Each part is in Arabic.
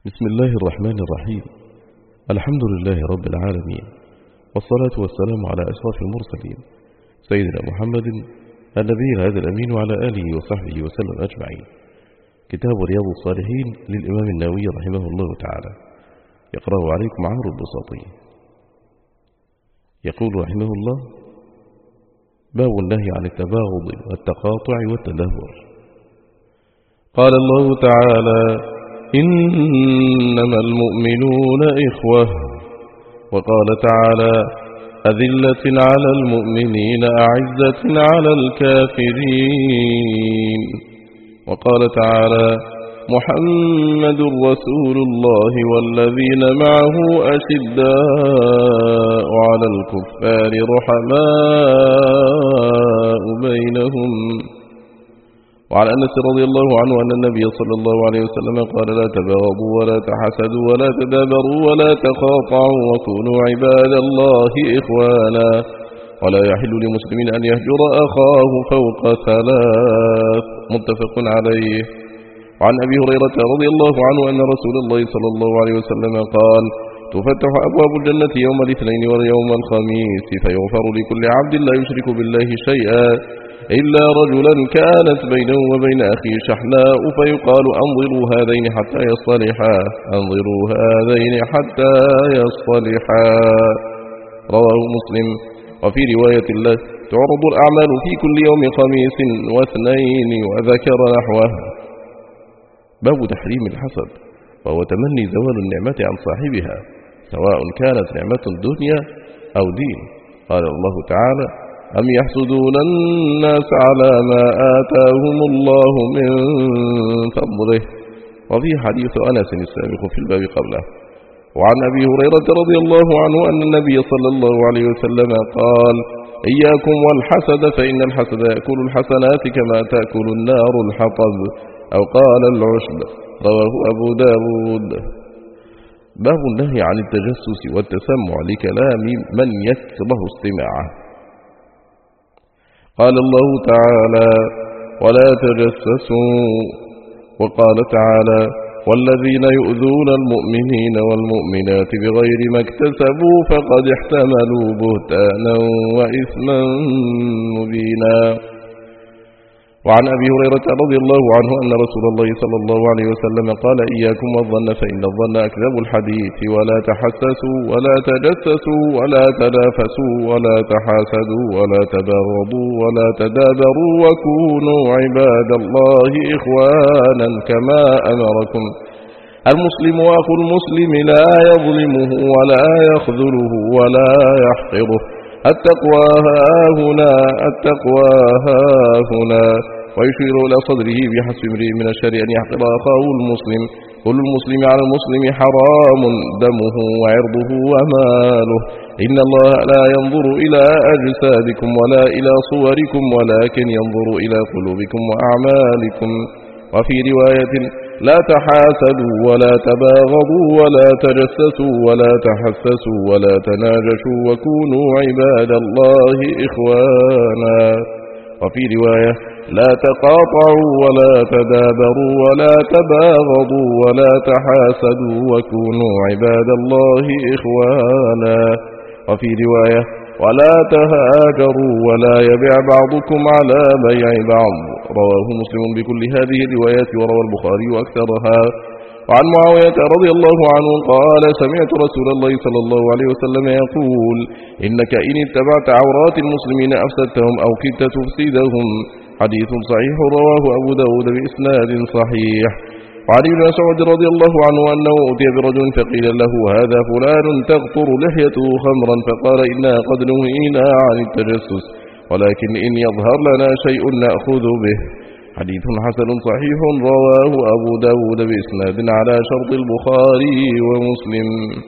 بسم الله الرحمن الرحيم. الحمد لله رب العالمين، والصلاة والسلام على أشرف المرسلين سيدنا محمد النبي هذا الأمين وعلى آله وصحبه وسلم أجمعين. كتاب رياض الصالحين للإمام النووي رحمه الله تعالى، يقرأه عليكم عمرو البساطي. يقول رحمه الله: باب النهي عن التباغض والتقاطع والتدهور. قال الله تعالى: إنما المؤمنون إخوة. وقال تعالى: أذلة على المؤمنين أعزة على الكافرين. وقال تعالى: محمد رسول الله والذين معه أشداء على الكفار رحماء بينهم. وعن أنس رضي الله عنه أن النبي صلى الله عليه وسلم قال: لا تباغضوا ولا تحسدوا ولا تدابروا ولا تقاطعوا وكونوا عباد الله إخوانا، ولا يحل لمسلم أن يهجر أخاه فوق ثلاث. متفق عليه. وعن أبي هريرة رضي الله عنه أن رسول الله صلى الله عليه وسلم قال: تفتح أبواب الجنة يوم الاثنين ويوم الخميس، فيغفر لكل عبد لا يشرك بالله شيئا إلا رجلا كانت بينه وبين أخيه شحناء، فيقال: أنظروا هذين حتى يصطلحا، أنظروا هذين حتى يصطلحا. رواه مسلم. وفي رواية له: تعرض الأعمال في كل يوم خميس واثنين، وذكر نحوه. باب تحريم الحسد، وهو تمني زوال النعمة عن صاحبها، سواء كانت نعمة دنيا أو دين. قال الله تعالى: أم يحسدون الناس على ما آتاهم الله من فضله. وفي حديث أنس السابق في الباب قبله. وعن أبي هريرة رضي الله عنه أن النبي صلى الله عليه وسلم قال: إياكم والحسد، فإن الحسد يأكل الحسنات كما تأكل النار الحطب، أو قال العشب. رواه أبو داود. باب النهي عن التجسس والتسمع لكلام من يكره استماعه. قال الله تعالى: ولا تجسسوا. وقال تعالى: والذين يؤذون المؤمنين والمؤمنات بغير ما اكتسبوا فقد احتملوا بهتانا وإثما مبينا. وعن أبي هريرة رضي الله عنه أن رسول الله صلى الله عليه وسلم قال: إياكم والظن فإن الظن أكذب الحديث، ولا تحسسوا ولا تجسسوا ولا تنافسوا ولا تحاسدوا ولا تباغضوا ولا تدابروا وكونوا عباد الله إخوانا كما أمركم. المسلم أخو المسلم لا يظلمه ولا يخذله ولا يحقره. التقوى هاهنا، التقوى هاهنا. ويشير إلى صدره بحسب امرئ من الشر أن يحقر أخاه المسلم. كل المسلم على المسلم حرام دمه وعرضه وماله. إن الله لا ينظر إلى أجسادكم ولا إلى صوركم، ولكن ينظر إلى قلوبكم وأعمالكم. وفي رواية: لا تحاسدوا ولا تباغضوا ولا تجسسوا ولا تحسسوا ولا تناجشوا وكونوا عباد الله إخوانا. وفي رواية: لا تقاطعوا ولا تدابروا ولا تباغضوا ولا تحاسدوا وكونوا عباد الله إخوانا. وفي رواية: ولا تهاجروا ولا يبيع بعضكم على بيع بعض. رواه مسلم بكل هذه الروايات، وروى البخاري أكثرها. وعن معاوية رضي الله عنه قال: سمعت رسول الله صلى الله عليه وسلم يقول: إنك إن اتبعت عورات المسلمين أفسدتهم أو كدت تفسدهم. حديث صحيح، رواه أبو داود بإسناد صحيح. وعن ابن مسعود رضي الله عنه أنه أتي برجل فقيل له: هذا فلان تقطر لحيته خمرا، فقال: إنا قد نهينا عن التجسس، ولكن إن يظهر لنا شيء نأخذ به. حديث حسن صحيح، رواه أبو داود بإسناد على شرط البخاري ومسلم.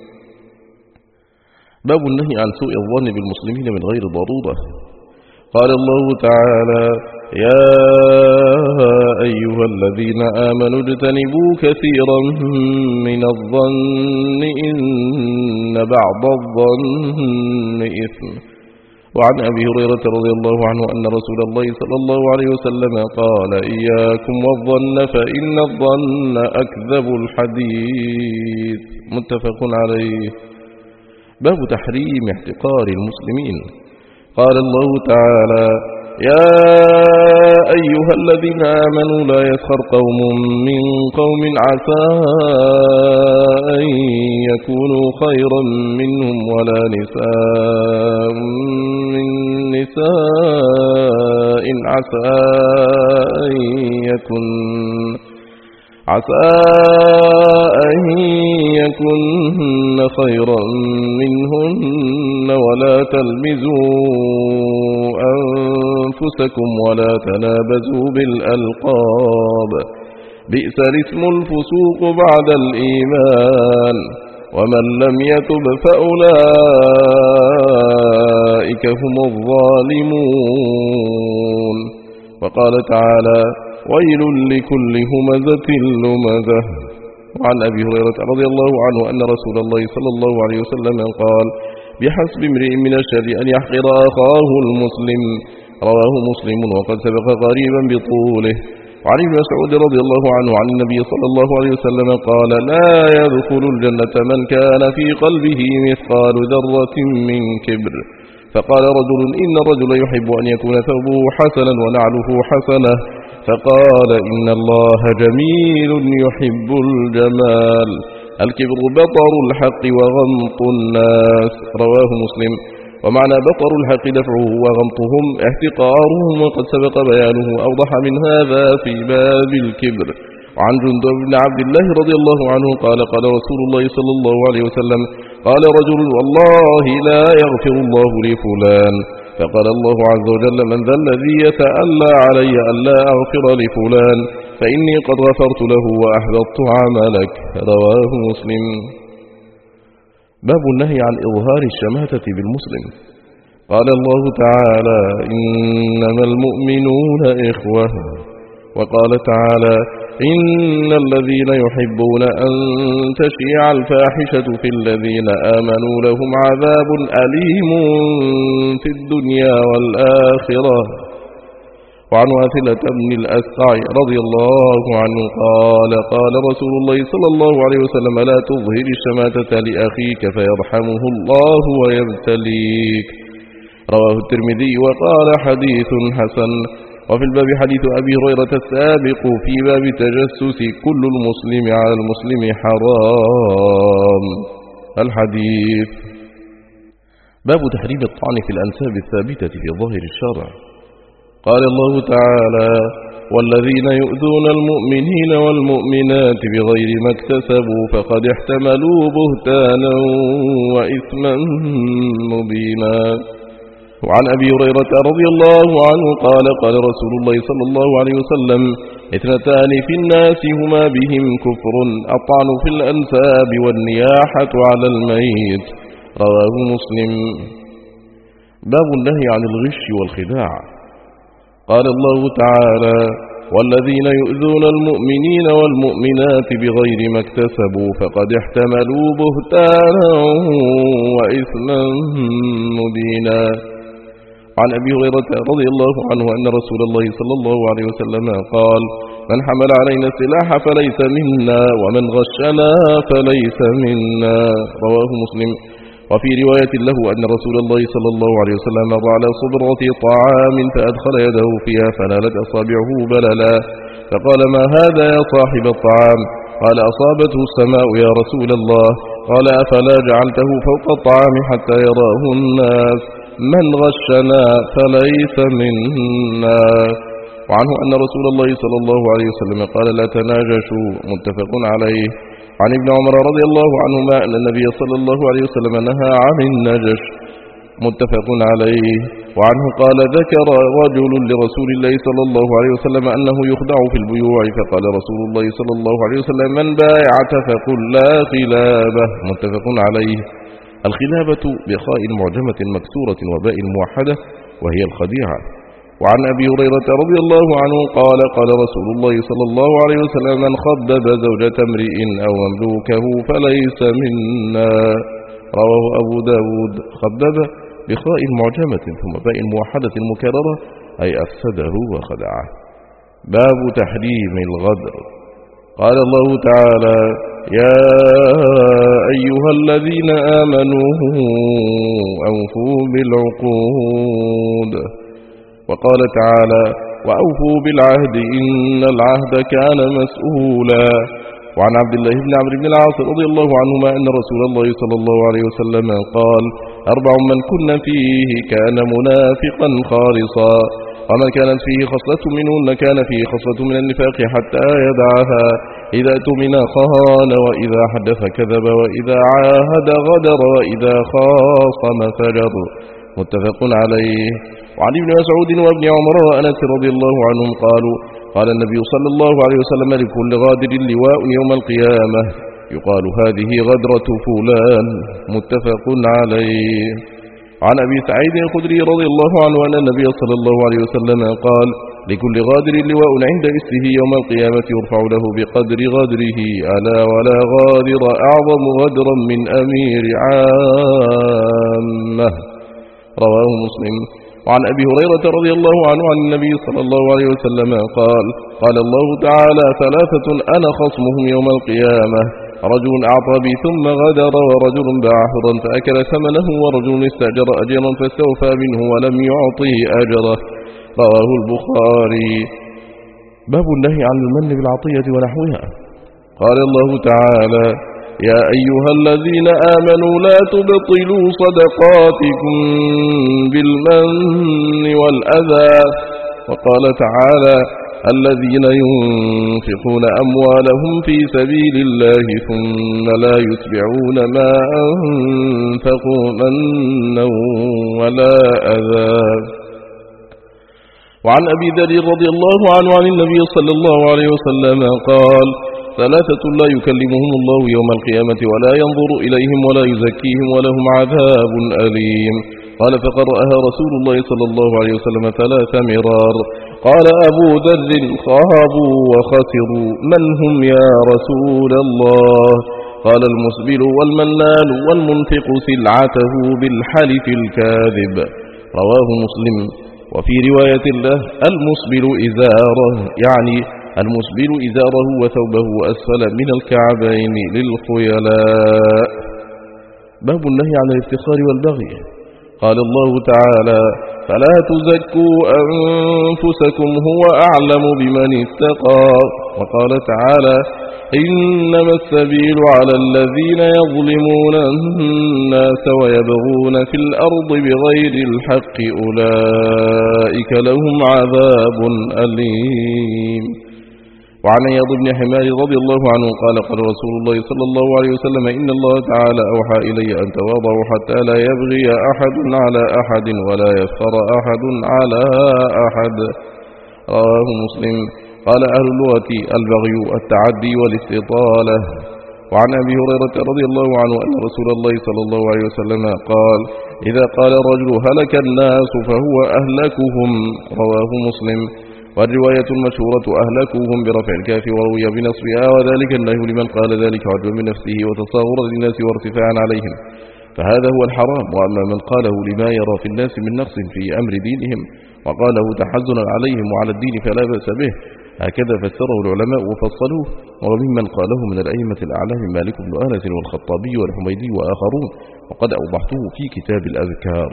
باب النهي عن سوء الظن بالمسلمين من غير ضرورة. قال الله تعالى: يا أيها الذين آمنوا اجتنبوا كثيرا من الظن إن بعض الظن إثم. وعن أبي هريرة رضي الله عنه أن رسول الله صلى الله عليه وسلم قال إياكم والظن فإن الظن أكذب الحديث متفق عليه. باب تحريم احتقار المسلمين. قال الله تعالى يا أيها الذين آمنوا لا يسخر قوم من قوم عسى أن يكونوا خيرا منهم ولا نساء من نساء عسى أن يكن خيرا منهن ولا تلمزوا أنفسكم ولا تنابزوا بالألقاب بئس الاسم الفسوق بعد الإيمان ومن لم يتب فأولئك هم الظالمون. وقال تعالى ويل لكل همزة لمزة. وعن أبي هريرة رضي الله عنه أن رسول الله صلى الله عليه وسلم قال بحسب امرئ من الشر أن يحقر أخاه المسلم. رواه مسلم وقد سبق قريبا بطوله. وعن ابن مسعود رضي الله عنه عن النبي صلى الله عليه وسلم قال لا يدخل الجنة من كان في قلبه مثقال ذرة من كبر. فقال رجل إن الرجل يحب أن يكون ثوبه حسنا ونعله حسنة فقال إن الله جميل يحب الجمال. الكبر بطر الحق وغمط الناس. رواه مسلم. ومعنى بطر الحق دفعه وغمطهم احتقارهم وقد سبق بيانه أوضح من هذا في باب الكبر. وعن جندب بن عبد الله رضي الله عنه قال قال رسول الله صلى الله عليه وسلم قال رجل والله لا يغفر الله لفلان. فقال الله عز وجل من ذا الذي يتألى علي ألا أغفر لفلان فإني قد غفرت له وأحبطت عملك. رواه مسلم. باب النهي عن إظهار الشماتة بالمسلم. قال الله تعالى إنما المؤمنون إخوة. وقال تعالى إن الذين يحبون أن تشيع الفاحشة في الذين آمنوا لهم عذاب أليم في الدنيا والآخرة. وعن واثلة بن الأسقع رضي الله عنه قال قال رسول الله صلى الله عليه وسلم لا تظهر الشماتة لأخيك فيرحمه الله ويبتليك. رواه الترمذي وقال حديث حسن. وفي الباب حديث أبي هريرة السابق في باب تجسس كل المسلم على المسلم حرام. الحديث. باب تحريم الطعن في الأنساب الثابتة في ظاهر الشرع. قال الله تعالى والذين يؤذون المؤمنين والمؤمنات بغير ما اكتسبوا فقد احتملوا بهتانا وإثما مبينا. وعن أبي هريرة رضي الله عنه قال قال رسول الله صلى الله عليه وسلم اثنتان في الناس هما بهم كفر الطعن في الأنساب والنياحة على الميت. رواه مسلم. باب النهي عن الغش والخداع. قال الله تعالى والذين يؤذون المؤمنين والمؤمنات بغير ما اكتسبوا فقد احتملوا بهتانا وإثما مبينا. عن أبي هريرة رضي الله عنه أن رسول الله صلى الله عليه وسلم قال من حمل علينا السلاح فليس منا ومن غشنا فليس منا. رواه مسلم. وفي رواية له أن رسول الله صلى الله عليه وسلم مر على صبرة طعام فأدخل يده فيها فنالت أصابعه بللا فقال ما هذا يا صاحب الطعام؟ قال أصابته السماء يا رسول الله. قال أفلا جعلته فوق الطعام حتى يراه الناس من غشنا فليس منا. وعنه أن رسول الله صلى الله عليه وسلم قال لا تناجشوا. متفق عليه. عن ابن عمر رضي الله عنهما أن النبي صلى الله عليه وسلم نهى عن النجش. متفق عليه. وعنه قال ذكر رجل لرسول الله صلى الله عليه وسلم أنه يخدع في البيوع فقال رسول الله صلى الله عليه وسلم من بايعت فقل لا خلابة. متفق عليه. الخلابة بخاء معجمة مكسورة وباء موحدة وهي الخديعة. وعن أبي هريرة رضي الله عنه قال قال رسول الله صلى الله عليه وسلم من خبب زوجة امرئ أو مملوكه فليس منا. رواه أبو داود. خبب بخاء معجمة ثم باء موحدة مكررة أي أفسده وخدعه. باب تحريم الغدر. قال الله تعالى: يا أيها الذين آمنوا أوفوا بالعقود. وقال تعالى: وأوفوا بالعهد إن العهد كان مسؤولا. وعن عبد الله بن عمرو بن العاص رضي الله عنهما أن رسول الله صلى الله عليه وسلم قال: 4 من كن فيه كان منافقا خالصا، ومن كانت فيه خصلة منهن كان فيه خصلة من النفاق حتى يدعها: إذا اؤتمن خان، وإذا حدث كذب، وإذا عاهد غدر، وإذا خاصم فجر. متفق عليه. وعن ابن مسعود وابن عمر وأنس رضي الله عنهم قالوا: قال النبي صلى الله عليه وسلم: لكل غادر لواء يوم القيامة، يقال هذه غدرة فلان. متفق عليه. عن أبي سعيد الخدري رضي الله عنه أن النبي صلى الله عليه وسلم قال: لكل غادر لواء عند اسمه يوم القيامة يرفع له بقدر غدره، ألا ولا غادر أعظم غدرا من أمير عامة. رواه مسلم. وعن أبي هريرة رضي الله عنه عن النبي صلى الله عليه وسلم قال: قال الله تعالى: 3 أنا خصمهم يوم القيامة: رجل أعطى بي ثم غدر، ورجل باع حرا فأكل ثمنه، ورجل استأجر أجرا فاستوفى منه ولم يعطه أجره. رواه البخاري. باب النهي عن المن بالعطية ونحوها. قال الله تعالى: يا أيها الذين آمنوا لا تبطلوا صدقاتكم بالمن والأذى. وقال تعالى: الذين ينفقون أموالهم في سبيل الله ثم لا يتبعون ما أنفقوا منا ولا أذى. وعن أبي ذر رضي الله عنه عن النبي صلى الله عليه وسلم قال: 3 لا يكلمهم الله يوم القيامة ولا ينظر إليهم ولا يزكيهم ولهم عذاب أليم. قال: فقرأها رسول الله صلى الله عليه وسلم 3 مرار. قال أبو ذر: خابوا وخسروا، من هم يا رسول الله؟ قال: المسبل والمنان والمنفق سلعته بالحلف الكاذب. رواه مسلم. وفي رواية له: المسبل إزاره، يعني المسبل إزاره وثوبه أسفل من الكعبين للخيلاء. باب النهي عن الافتخار والبغي. قال الله تعالى: فلا تزكوا أنفسكم هو أعلم بمن اتقى. وقال تعالى: إنما السبيل على الذين يظلمون الناس ويبغون في الأرض بغير الحق أولئك لهم عذاب أليم. وعن عياض بن حمار رضي الله عنه قال: قال رسول الله صلى الله عليه وسلم: إن الله تعالى أوحى إلي أن تواضعوا حتى لا يبغي أحد على أحد ولا يفخر أحد على أحد. رواه مسلم. قال أهل اللغة: البغي التعدي والاستطالة. وعن أبي هريرة رضي الله عنه أن رسول الله صلى الله عليه وسلم قال: إذا قال الرجل هلك الناس فهو أهلكهم. رواه مسلم. والرواية المشهورة أهلكوهم برفع الكاف وروي بنصبها، وذلك النهي لمن قال ذلك عجبا من نفسه وتصاغرا للناس وارتفاعا عليهم، فهذا هو الحرام. وأما من قاله لما يرى في الناس من نقص في أمر دينهم وقاله تحزنا عليهم وعلى الدين فلا بأس به. هكذا فسره العلماء وفصلوه. وممن قاله من الأئمة الأعلام مالك بن أنس والخطابي والحميدي وآخرون، وقد أوضحته في كتاب الأذكار.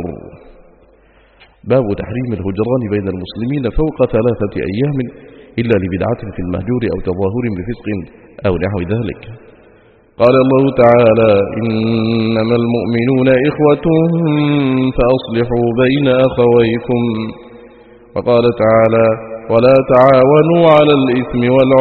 باب تحريم الهجران بين المسلمين فوق 3 أيام إلا لبدعة في المهجور أو تظاهر بفسق أو نحو ذلك. قال الله تعالى: إنما المؤمنون إخوة فأصلحوا بين أخويكم. وقال تعالى: ولا تعاونوا على الإثم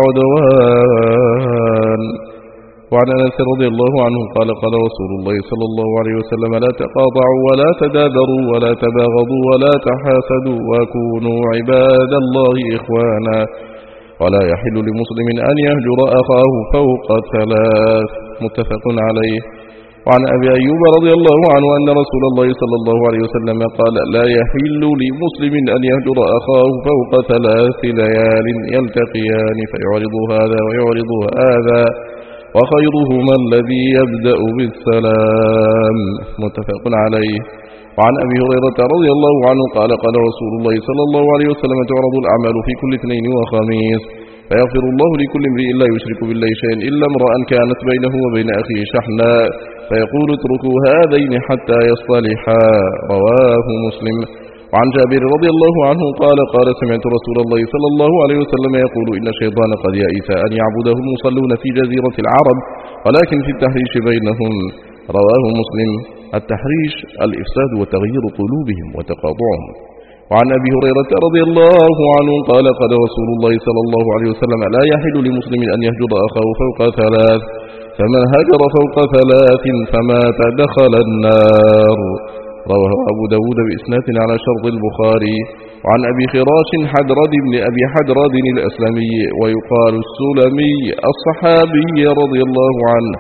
والعدوان. وعن أنس رضي الله عنه قال: قال رسول الله صلى الله عليه وسلم: لا تقاطعوا ولا تدابروا ولا تباغضوا ولا تحاسدوا وكونوا عباد الله إخوانا، ولا يحل لمسلم أن يهجر أخاه فوق 3. متفق عليه. وعن أبي أيوب رضي الله عنه أن رسول الله صلى الله عليه وسلم قال: لا يحل لمسلم أن يهجر أخاه فوق 3 ليال يلتقيان فيعرض هذا ويعرض هذا، وخيرهما الذي يبدأ بالسلام. متفق عليه. وعن أبي هريرة رضي الله عنه قال قال رسول الله صلى الله عليه وسلم تعرض الأعمال في كل اثنين وخميس فيغفر الله لكل امرئ لا يشرك بالله شيئا إلا امرأ كانت بينه وبين أخيه شحناء فيقول اتركوا هذين حتى يصطلحا. رواه مسلم. وعن جابر رضي الله عنه قال قال سمعت رسول الله صلى الله عليه وسلم يقول إن الشيطان قد يئس أن يعبده المصلون في جزيرة العرب ولكن في التحريش بينهم. رواه مسلم. التحريش الإفساد وتغيير قلوبهم وتقاطعهم. وعن أبي هريرة رضي الله عنه قال قال رسول الله صلى الله عليه وسلم لا يحل لمسلم أن يهجر أخاه فوق ثلاث فمن هجر فوق ثلاث فمات دخل النار. رواه أبو داود بإسناد على شرط البخاري. وعن أبي خراش حدرد بن أبي حدرد الأسلمي ويقال السلمي الصحابي رضي الله عنه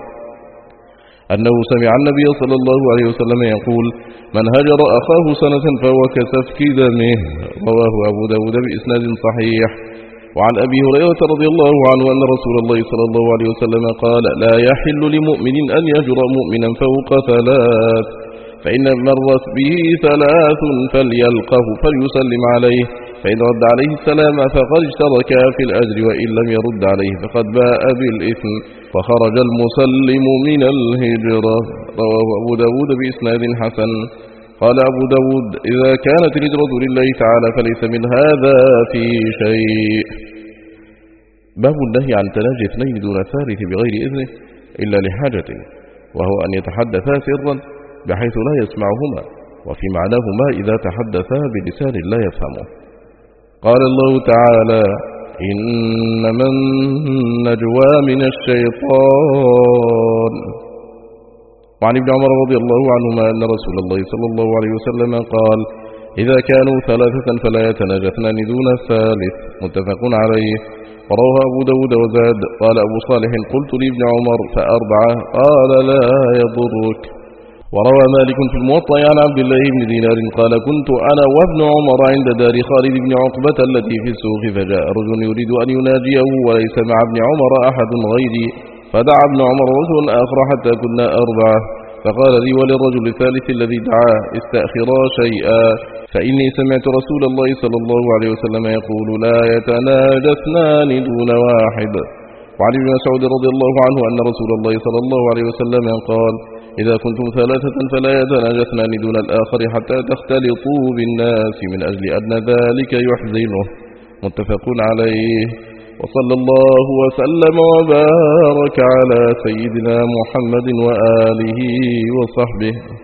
أنه سمع النبي صلى الله عليه وسلم يقول من هجر أخاه سنة فهو كسفك دمه. رواه أبو داود بإسناد صحيح. وعن أبي هريرة رضي الله عنه أن رسول الله صلى الله عليه وسلم قال لا يحل لمؤمن أن يهجر مؤمنا فوق ثلاث فإن مرت به ثلاث فليلقه فليسلم عليه فإن رد عليه السلام فقد اشترك في الأجر وإن لم يرد عليه فقد باء بالإثم وخرج المسلم من الهجرة. رواه أبو داود بإسناد حسن. قال أبو داود إذا كانت الهجرة لله تعالى فليس من هذا في شيء. باب النهي عن تناجي اثنين دون ثالث بغير إذنه إلا لحاجة وهو أن يتحدثا سرا بحيث لا يسمعهما وفي معناهما إذا تحدثا بلسان لا يفهمه. قال الله تعالى إنما النجوى من الشيطان. وعن ابن عمر رضي الله عنهما أن رسول الله صلى الله عليه وسلم قال إذا كانوا ثلاثة فلا يتناجى اثنان دون الثالث. متفق عليه. ورواه أبو داود وزاد قال أبو صالح قلت لابن عمر فأربعة قال لا يضرك. وروى مالك في الموطأ عن عبد الله بن دينار قال كنت أنا وابن عمر عند دار خالد بن عقبة التي في السوق فجاء رجل يريد أن يناجيه وليس مع ابن عمر أحد غيري فدعا ابن عمر رجل آخر حتى كنا أربعة فقال لي وللرجل الثالث الذي دعا استأخرا شيئا فإني سمعت رسول الله صلى الله عليه وسلم يقول لا يتناجى اثنان دون واحد. وعن ابن مسعود رضي الله عنه أن رسول الله صلى الله عليه وسلم قال إذا كنتم ثلاثة فلا يتناجى اثنان دون الآخر حتى تختلطوا بالناس من أجل أن ذلك يحزنه. متفق عليه. وصلى الله وسلم وبارك على سيدنا محمد وآله وصحبه.